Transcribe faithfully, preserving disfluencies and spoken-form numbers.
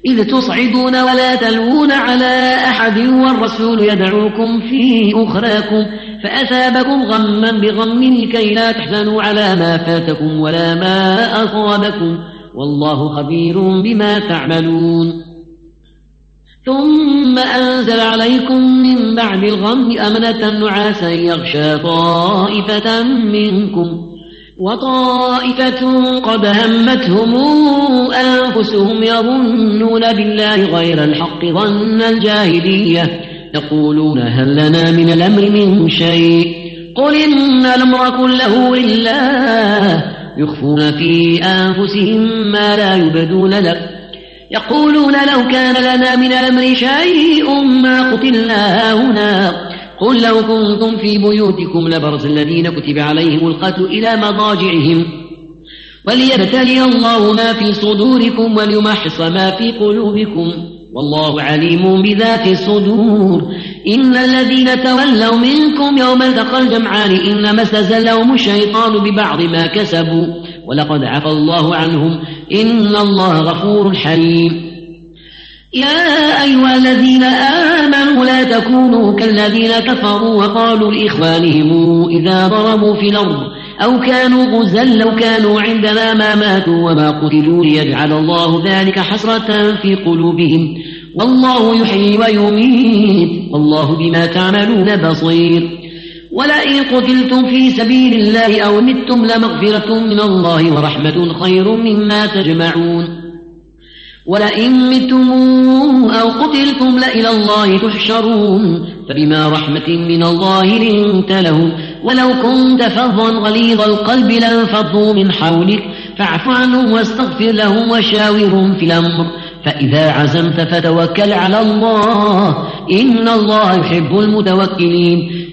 إذ تصعدون ولا تلوون على أحد والرسول يدعوكم في أخراكم فأثابكم غما بغم لكي لا تحزنوا على ما فاتكم ولا ما أصابكم والله خبير بما تعملون ثم أنزل عليكم من بعد الغم أمنة نعاسا يغشى طائفة منكم وطائفة قد همتهم أنفسهم يظنون بالله غير الحق ظن الجاهلية يقولون هل لنا من الأمر من شيء قل إن الأمر كله لله يخفون في أنفسهم ما لا يبدون لك يقولون لو كان لنا من الأمر شيء ما قتلنا هنا قل لو كنتم في بيوتكم لبرز الذين كتب عليهم القتل إلى مضاجعهم وليبتلي الله ما في صدوركم وليمحص ما في قلوبكم والله عليم بذات الصدور إن الذين تولوا منكم يوم التقى الجمعان إنما استزلهم الشيطان ببعض ما كسبوا ولقد عفى الله عنهم إن الله غفور حليم يا أيها الذين آمنوا لا تكونوا كالذين كفروا وقالوا لإخوانهم إذا ضربوا في الأرض أو كانوا غزا لو كانوا عندنا ما ماتوا وما قتلوا ليجعل الله ذلك حسرة في قلوبهم والله يحيي ويميت والله بما تعملون بصير ولئن قتلتم في سبيل الله أو متم لمغفرة من الله ورحمة خير مما تجمعون ولئن متم أو قتلتم لإلى الله تحشرون فبما رحمة من الله لنت لهم ولو كنت فظا غليظ القلب لانفضوا من حولك فاعف عنهم واستغفر لهم وشاورهم في الأمر فإذا عزمت فتوكل على الله إن الله يحب المتوكلين